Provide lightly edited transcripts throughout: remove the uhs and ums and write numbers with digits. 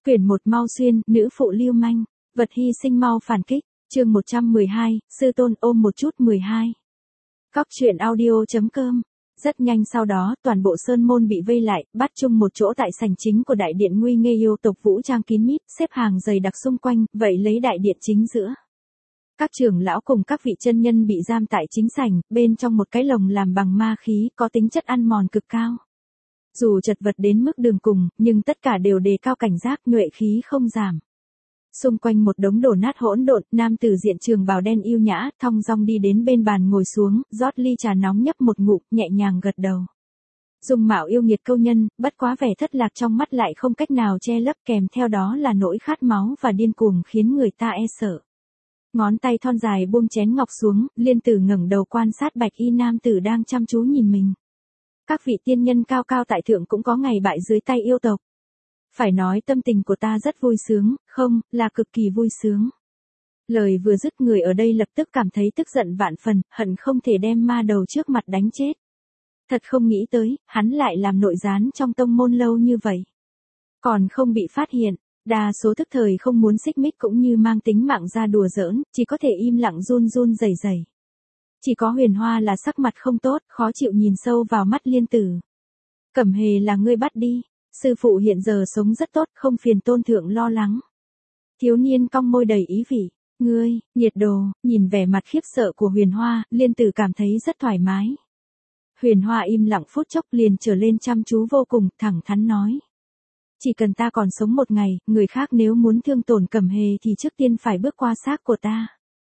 Quyển 1 mau xuyên, nữ phụ lưu manh, vật hy sinh mau phản kích, chương 112, sư tôn ôm một chút 12. Cóc truyện audio.com. Rất nhanh sau đó, toàn bộ sơn môn bị vây lại, bắt chung một chỗ tại sảnh chính của đại điện nguy nghê yêu tộc vũ trang kín mít, xếp hàng dày đặc xung quanh, vậy lấy đại điện chính giữa. Các trưởng lão cùng các vị chân nhân bị giam tại chính sảnh, bên trong một cái lồng làm bằng ma khí, có tính chất ăn mòn cực cao. Dù chật vật đến mức đường cùng, nhưng tất cả đều đề cao cảnh giác, nhuệ khí không giảm. Xung quanh một đống đổ nát hỗn độn, nam tử diện trường bào đen yêu nhã, thong dong đi đến bên bàn ngồi xuống, rót ly trà nóng nhấp một ngụm, nhẹ nhàng gật đầu. Dung mạo yêu nghiệt câu nhân, bất quá vẻ thất lạc trong mắt lại không cách nào che lấp, kèm theo đó là nỗi khát máu và điên cuồng khiến người ta e sợ. Ngón tay thon dài buông chén ngọc xuống, Liên Tử ngẩng đầu quan sát bạch y nam tử đang chăm chú nhìn mình. Các vị tiên nhân cao cao tại thượng cũng có ngày bại dưới tay yêu tộc. Phải nói tâm tình của ta rất vui sướng, không, là cực kỳ vui sướng. Lời vừa dứt, người ở đây lập tức cảm thấy tức giận vạn phần, hận không thể đem ma đầu trước mặt đánh chết. Thật không nghĩ tới, hắn lại làm nội gián trong tông môn lâu như vậy. Còn không bị phát hiện, đa số thức thời không muốn xích mích cũng như mang tính mạng ra đùa giỡn, chỉ có thể im lặng run run rẩy rẩy. Chỉ có Huyền Hoa là sắc mặt không tốt, khó chịu nhìn sâu vào mắt Liên Tử. Cẩm Hề là ngươi bắt đi, sư phụ hiện giờ sống rất tốt, không phiền tôn thượng lo lắng. Thiếu niên cong môi đầy ý vị, ngươi, nhiệt đồ, nhìn vẻ mặt khiếp sợ của Huyền Hoa, Liên Tử cảm thấy rất thoải mái. Huyền Hoa im lặng phút chốc liền trở lên chăm chú vô cùng, thẳng thắn nói. Chỉ cần ta còn sống một ngày, người khác nếu muốn thương tổn Cẩm Hề thì trước tiên phải bước qua xác của ta.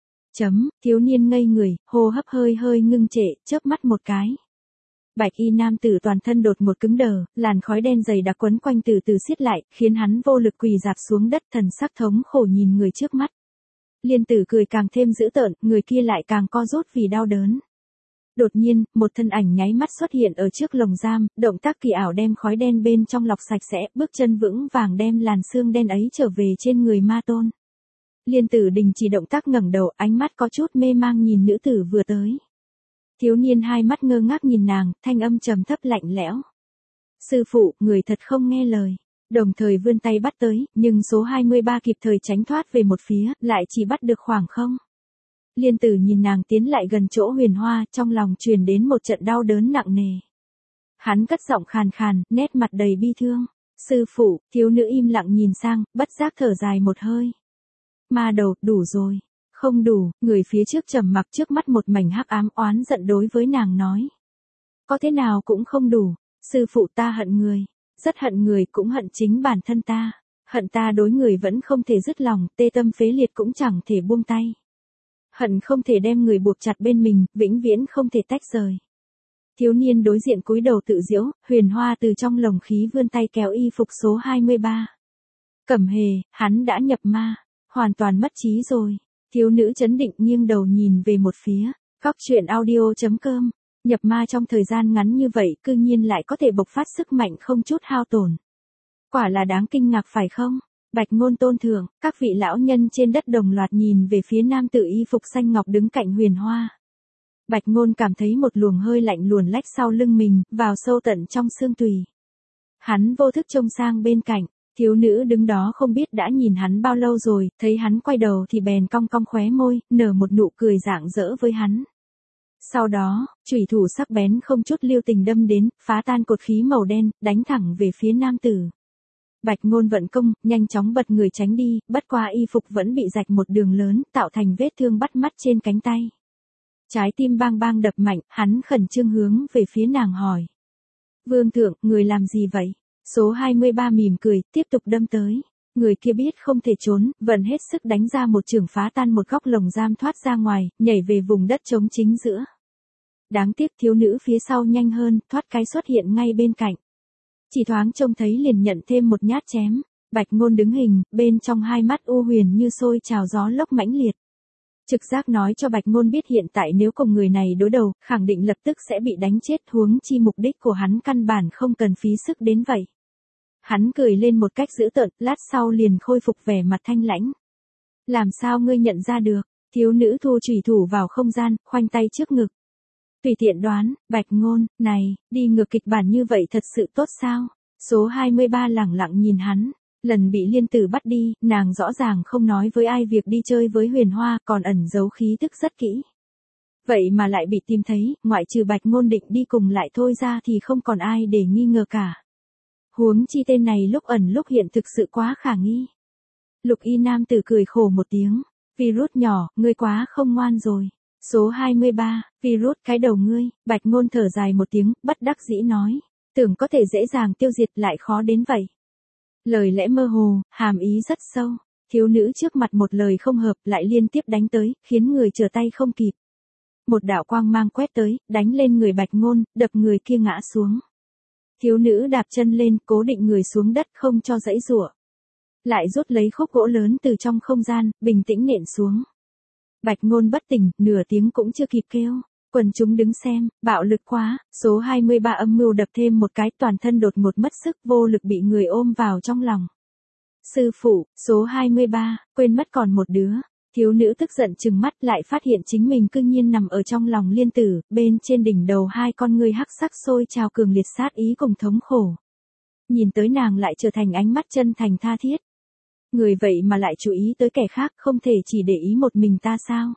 Thiếu niên ngây người, hô hấp hơi hơi ngưng trệ, chớp mắt một cái. Bạch y nam tử toàn thân đột một cứng đờ, làn khói đen dày đặc quấn quanh từ từ siết lại, khiến hắn vô lực quỳ rạp xuống đất, thần sắc thống khổ nhìn người trước mắt. Liên Tử cười càng thêm dữ tợn, người kia lại càng co rút vì đau đớn. Đột nhiên, một thân ảnh nháy mắt xuất hiện ở trước lồng giam, động tác kỳ ảo đem khói đen bên trong lọc sạch sẽ, bước chân vững vàng đem làn xương đen ấy trở về trên người ma tôn. Liên Tử đình chỉ động tác ngẩng đầu, ánh mắt có chút mê mang nhìn nữ tử vừa tới. Thiếu niên hai mắt ngơ ngác nhìn nàng, thanh âm trầm thấp lạnh lẽo. Sư phụ, người thật không nghe lời. Đồng thời vươn tay bắt tới, nhưng số 23 kịp thời tránh thoát về một phía, lại chỉ bắt được khoảng không. Liên Tử nhìn nàng tiến lại gần chỗ Huyền Hoa, trong lòng truyền đến một trận đau đớn nặng nề. Hắn cất giọng khàn khàn, nét mặt đầy bi thương. Sư phụ, thiếu nữ im lặng nhìn sang, bất giác thở dài một hơi. Ma đầu, đủ rồi. Không đủ, người phía trước trầm mặc, trước mắt một mảnh hắc ám, oán giận đối với nàng nói. Có thế nào cũng không đủ, sư phụ ta hận người, rất hận người, cũng hận chính bản thân ta. Hận ta đối người vẫn không thể dứt lòng, tê tâm phế liệt cũng chẳng thể buông tay. Hận không thể đem người buộc chặt bên mình, vĩnh viễn không thể tách rời. Thiếu niên đối diện cúi đầu tự giễu, Huyền Hoa từ trong lồng khí vươn tay kéo y phục số 23. Cẩm Hề, hắn đã nhập ma, hoàn toàn mất trí rồi. Thiếu nữ chấn định nghiêng đầu nhìn về một phía. Cóc truyện audio.com. Nhập ma trong thời gian ngắn như vậy, cư nhiên lại có thể bộc phát sức mạnh không chút hao tổn. Quả là đáng kinh ngạc phải không? Bạch Ngôn tôn thượng, các vị lão nhân trên đất đồng loạt nhìn về phía nam tử y phục xanh ngọc đứng cạnh Huyền Hoa. Bạch Ngôn cảm thấy một luồng hơi lạnh luồn lách sau lưng mình, vào sâu tận trong xương tùy. Hắn vô thức trông sang bên cạnh. Thiếu nữ đứng đó không biết đã nhìn hắn bao lâu rồi, thấy hắn quay đầu thì bèn cong cong khóe môi, nở một nụ cười rạng rỡ với hắn. Sau đó, chủy thủ sắc bén không chút lưu tình đâm đến, phá tan cột khí màu đen, đánh thẳng về phía nam tử. Bạch Ngôn vận công, nhanh chóng bật người tránh đi, bất qua y phục vẫn bị rạch một đường lớn, tạo thành vết thương bắt mắt trên cánh tay. Trái tim bang bang đập mạnh, hắn khẩn trương hướng về phía nàng hỏi. Vương thượng, người làm gì vậy? Số 23 mỉm cười, tiếp tục đâm tới. Người kia biết không thể trốn, vận hết sức đánh ra một chưởng phá tan một góc lồng giam thoát ra ngoài, nhảy về vùng đất trống chính giữa. Đáng tiếc thiếu nữ phía sau nhanh hơn, thoát cái xuất hiện ngay bên cạnh. Chỉ thoáng trông thấy liền nhận thêm một nhát chém. Bạch Ngôn đứng hình, bên trong hai mắt u huyền như sôi trào gió lốc mãnh liệt. Trực giác nói cho Bạch Ngôn biết hiện tại nếu cùng người này đối đầu, khẳng định lập tức sẽ bị đánh chết, huống chi mục đích của hắn căn bản không cần phí sức đến vậy. Hắn cười lên một cách dữ tợn, lát sau liền khôi phục vẻ mặt thanh lãnh. Làm sao ngươi nhận ra được? Thiếu nữ thu chủy thủ vào không gian, khoanh tay trước ngực. Tùy tiện đoán, Bạch Ngôn, này, đi ngược kịch bản như vậy thật sự tốt sao? Số 23 lẳng lặng nhìn hắn. Lần bị Liên Tử bắt đi, nàng rõ ràng không nói với ai việc đi chơi với Huyền Hoa, còn ẩn giấu khí tức rất kỹ. Vậy mà lại bị tìm thấy, ngoại trừ Bạch Ngôn định đi cùng lại thôi ra thì không còn ai để nghi ngờ cả. Huống chi tên này lúc ẩn lúc hiện thực sự quá khả nghi. Lục y nam tử cười khổ một tiếng. Virus nhỏ, ngươi quá không ngoan rồi. Số 23, virus cái đầu ngươi. Bạch Ngôn thở dài một tiếng, bất đắc dĩ nói. Tưởng có thể dễ dàng tiêu diệt lại khó đến vậy. Lời lẽ mơ hồ, hàm ý rất sâu. Thiếu nữ trước mặt một lời không hợp lại liên tiếp đánh tới, khiến người trở tay không kịp. Một đạo quang mang quét tới, đánh lên người Bạch Ngôn, đập người kia ngã xuống. Thiếu nữ đạp chân lên, cố định người xuống đất không cho giãy giụa. Lại rút lấy khúc gỗ lớn từ trong không gian, bình tĩnh nện xuống. Bạch Ngôn bất tỉnh, nửa tiếng cũng chưa kịp kêu. Quần chúng đứng xem, bạo lực quá, số 23 âm mưu đập thêm một cái, toàn thân đột ngột mất sức, vô lực bị người ôm vào trong lòng. Sư phụ, số 23, quên mất còn một đứa. Thiếu nữ tức giận trừng mắt lại phát hiện chính mình cư nhiên nằm ở trong lòng Liên Tử, bên trên đỉnh đầu hai con ngươi hắc sắc sôi trào cường liệt sát ý cùng thống khổ. Nhìn tới nàng lại trở thành ánh mắt chân thành tha thiết. Người vậy mà lại chú ý tới kẻ khác, không thể chỉ để ý một mình ta sao?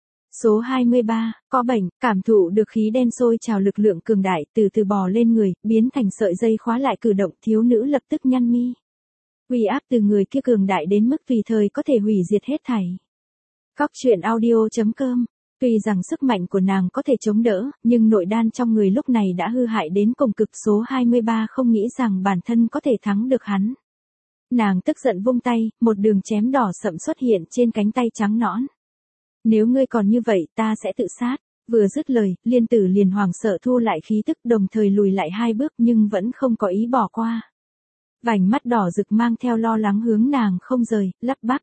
Số 23, có bệnh, cảm thụ được khí đen sôi trào lực lượng cường đại từ từ bò lên người, biến thành sợi dây khóa lại cử động, thiếu nữ lập tức nhăn mi. Uy áp từ người kia cường đại đến mức tùy thời có thể hủy diệt hết thảy. Cóc truyện audio.com. Tuy rằng sức mạnh của nàng có thể chống đỡ, nhưng nội đan trong người lúc này đã hư hại đến cùng cực. Số 23 không nghĩ rằng bản thân có thể thắng được hắn. Nàng tức giận vung tay, một đường chém đỏ sậm xuất hiện trên cánh tay trắng nõn. Nếu ngươi còn như vậy ta sẽ tự sát. Vừa dứt lời, Liên Tử liền hoảng sợ thu lại khí tức, đồng thời lùi lại hai bước nhưng vẫn không có ý bỏ qua. Vành mắt đỏ rực mang theo lo lắng hướng nàng không rời, lắp bắp.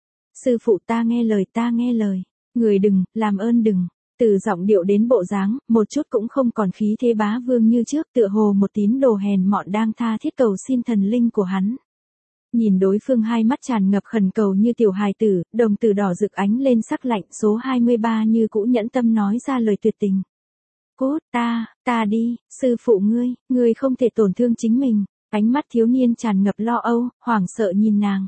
Sư phụ ta nghe lời. Người đừng, làm ơn đừng. Từ giọng điệu đến bộ dáng, một chút cũng không còn khí thế bá vương như trước, tựa hồ một tín đồ hèn mọn đang tha thiết cầu xin thần linh của hắn. Nhìn đối phương hai mắt tràn ngập khẩn cầu như tiểu hài tử, đồng tử đỏ rực ánh lên sắc lạnh. Số 23 như cũ nhẫn tâm nói ra lời tuyệt tình. Cút, ta đi, sư phụ ngươi không thể tổn thương chính mình. Ánh mắt thiếu niên tràn ngập lo âu, hoảng sợ nhìn nàng.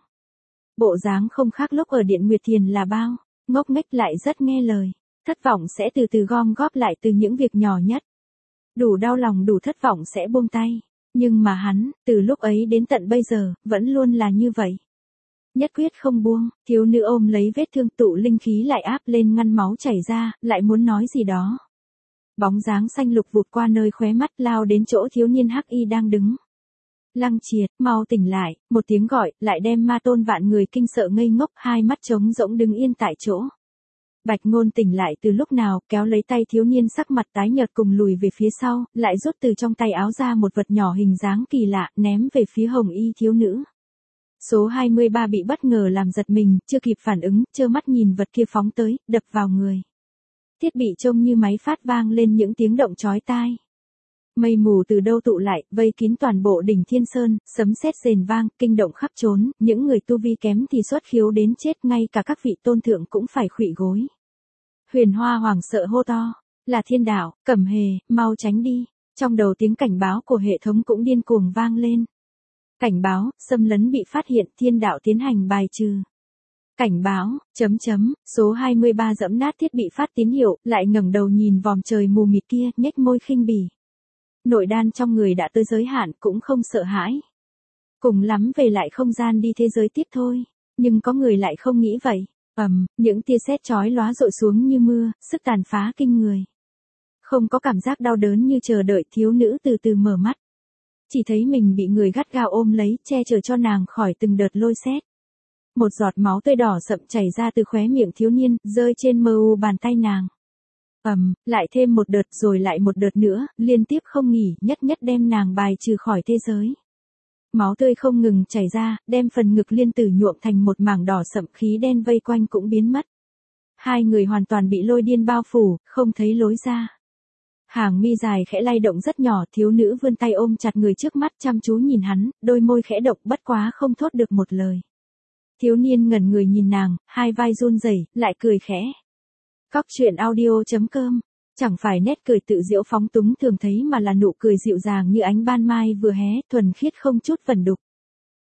Bộ dáng không khác lúc ở Điện Nguyệt Thiền là bao, ngốc nghếch lại rất nghe lời. Thất vọng sẽ từ từ gom góp lại từ những việc nhỏ nhất. Đủ đau lòng đủ thất vọng sẽ buông tay. Nhưng mà hắn, từ lúc ấy đến tận bây giờ, vẫn luôn là như vậy. Nhất quyết không buông, thiếu nữ ôm lấy vết thương tụ linh khí lại áp lên ngăn máu chảy ra, lại muốn nói gì đó. Bóng dáng xanh lục vụt qua nơi khóe mắt lao đến chỗ thiếu niên hắc y đang đứng. Lăng Triệt, mau tỉnh lại, một tiếng gọi, lại đem Ma Tôn vạn người kinh sợ ngây ngốc, hai mắt trống rỗng đứng yên tại chỗ. Bạch Ngôn tỉnh lại từ lúc nào, kéo lấy tay thiếu niên sắc mặt tái nhợt cùng lùi về phía sau, lại rút từ trong tay áo ra một vật nhỏ hình dáng kỳ lạ, ném về phía hồng y thiếu nữ. Số 23 bị bất ngờ làm giật mình, chưa kịp phản ứng, trơ mắt nhìn vật kia phóng tới, đập vào người. Thiết bị trông như máy phát vang lên những tiếng động chói tai. Mây mù từ đâu tụ lại, vây kín toàn bộ đỉnh Thiên Sơn, sấm sét rền vang, kinh động khắp trốn, những người tu vi kém thì xuất khiếu đến chết, ngay cả các vị tôn thượng cũng phải khuỵu gối. Huyền Hoa hoảng sợ hô to, là thiên đạo, Cẩm Hề, mau tránh đi. Trong đầu tiếng cảnh báo của hệ thống cũng điên cuồng vang lên. Cảnh báo, xâm lấn bị phát hiện, thiên đạo tiến hành bài trừ. Cảnh báo, số 23 giẫm nát thiết bị phát tín hiệu, lại ngẩng đầu nhìn vòm trời mù mịt kia, nhếch môi khinh bỉ. Nội đan trong người đã tới giới hạn, cũng không sợ hãi. Cùng lắm về lại không gian đi thế giới tiếp thôi. Nhưng có người lại không nghĩ vậy. Những tia sét chói lóa rội xuống như mưa, sức tàn phá kinh người. Không có cảm giác đau đớn như chờ đợi, thiếu nữ từ từ mở mắt. Chỉ thấy mình bị người gắt gao ôm lấy, che chở cho nàng khỏi từng đợt lôi sét. Một giọt máu tươi đỏ sậm chảy ra từ khóe miệng thiếu niên, rơi trên mờ u bàn tay nàng. Lại thêm một đợt rồi lại một đợt nữa, liên tiếp không nghỉ, nhất nhất đem nàng bài trừ khỏi thế giới. Máu tươi không ngừng chảy ra, đem phần ngực Liên Tử nhuộm thành một mảng đỏ sậm, khí đen vây quanh cũng biến mất. Hai người hoàn toàn bị lôi điên bao phủ, không thấy lối ra. Hàng mi dài khẽ lay động rất nhỏ, thiếu nữ vươn tay ôm chặt người trước mắt chăm chú nhìn hắn, đôi môi khẽ động bất quá không thốt được một lời. Thiếu niên ngẩn người nhìn nàng, hai vai run rẩy, lại cười khẽ. Cóc truyện audio.com. Chẳng phải nét cười tự giễu phóng túng thường thấy mà là nụ cười dịu dàng như ánh ban mai vừa hé, thuần khiết không chút vẩn đục.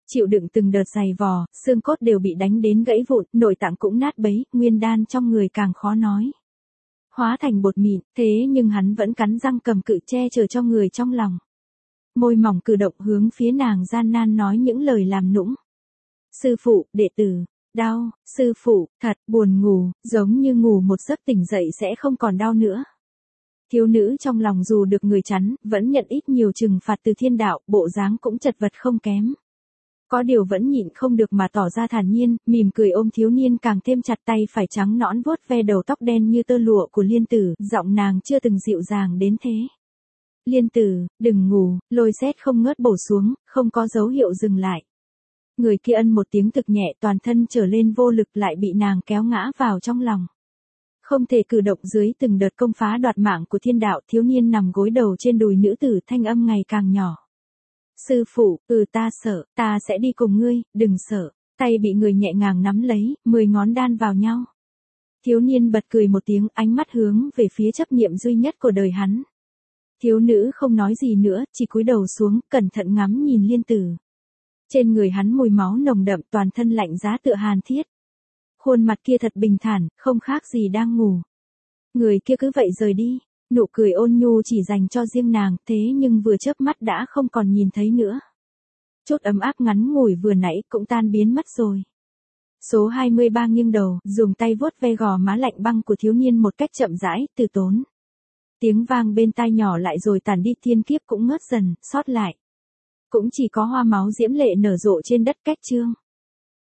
chịu đựng từng đợt giày vò, xương cốt đều bị đánh đến gãy vụn, nội tạng cũng nát bấy, nguyên đan trong người càng khó nói. Hóa thành bột mịn, thế nhưng hắn vẫn cắn răng cầm cự che chở cho người trong lòng. Môi mỏng cử động hướng phía nàng gian nan nói những lời làm nũng. Sư phụ, đệ tử, đau, sư phụ, thật, buồn ngủ, giống như ngủ một giấc tỉnh dậy sẽ không còn đau nữa. Thiếu nữ trong lòng dù được người chắn, vẫn nhận ít nhiều trừng phạt từ thiên đạo, bộ dáng cũng chật vật không kém. Có điều vẫn nhịn không được mà tỏ ra thản nhiên, mỉm cười ôm thiếu niên càng thêm chặt, tay phải trắng nõn vuốt ve đầu tóc đen như tơ lụa của Liên Tử, giọng nàng chưa từng dịu dàng đến thế. Liên Tử, đừng ngủ, lôi sét không ngớt bổ xuống, không có dấu hiệu dừng lại. Người kia ân một tiếng thực nhẹ, toàn thân trở lên vô lực, lại bị nàng kéo ngã vào trong lòng. Không thể cử động dưới từng đợt công phá đoạt mạng của thiên đạo, thiếu niên nằm gối đầu trên đùi nữ tử, thanh âm ngày càng nhỏ. Sư phụ, ta sợ, ta sẽ đi cùng ngươi, đừng sợ. Tay bị người nhẹ nhàng nắm lấy, 10 ngón đan vào nhau. Thiếu niên bật cười một tiếng, ánh mắt hướng về phía chấp niệm duy nhất của đời hắn. Thiếu nữ không nói gì nữa, chỉ cúi đầu xuống, cẩn thận ngắm nhìn Liên Tử. Trên người hắn mùi máu nồng đậm, toàn thân lạnh giá tựa hàn thiết. Khuôn mặt kia thật bình thản, không khác gì đang ngủ. Người kia cứ vậy rời đi, nụ cười ôn nhu chỉ dành cho riêng nàng, thế nhưng vừa chớp mắt đã không còn nhìn thấy nữa. Chút ấm áp ngắn ngủi vừa nãy cũng tan biến mất rồi. Số 23 nghiêng đầu, dùng tay vuốt ve gò má lạnh băng của thiếu niên một cách chậm rãi, từ tốn. Tiếng vang bên tai nhỏ lại rồi tàn đi, thiên kiếp cũng ngớt dần, sót lại. Cũng chỉ có hoa máu diễm lệ nở rộ trên đất cách chương.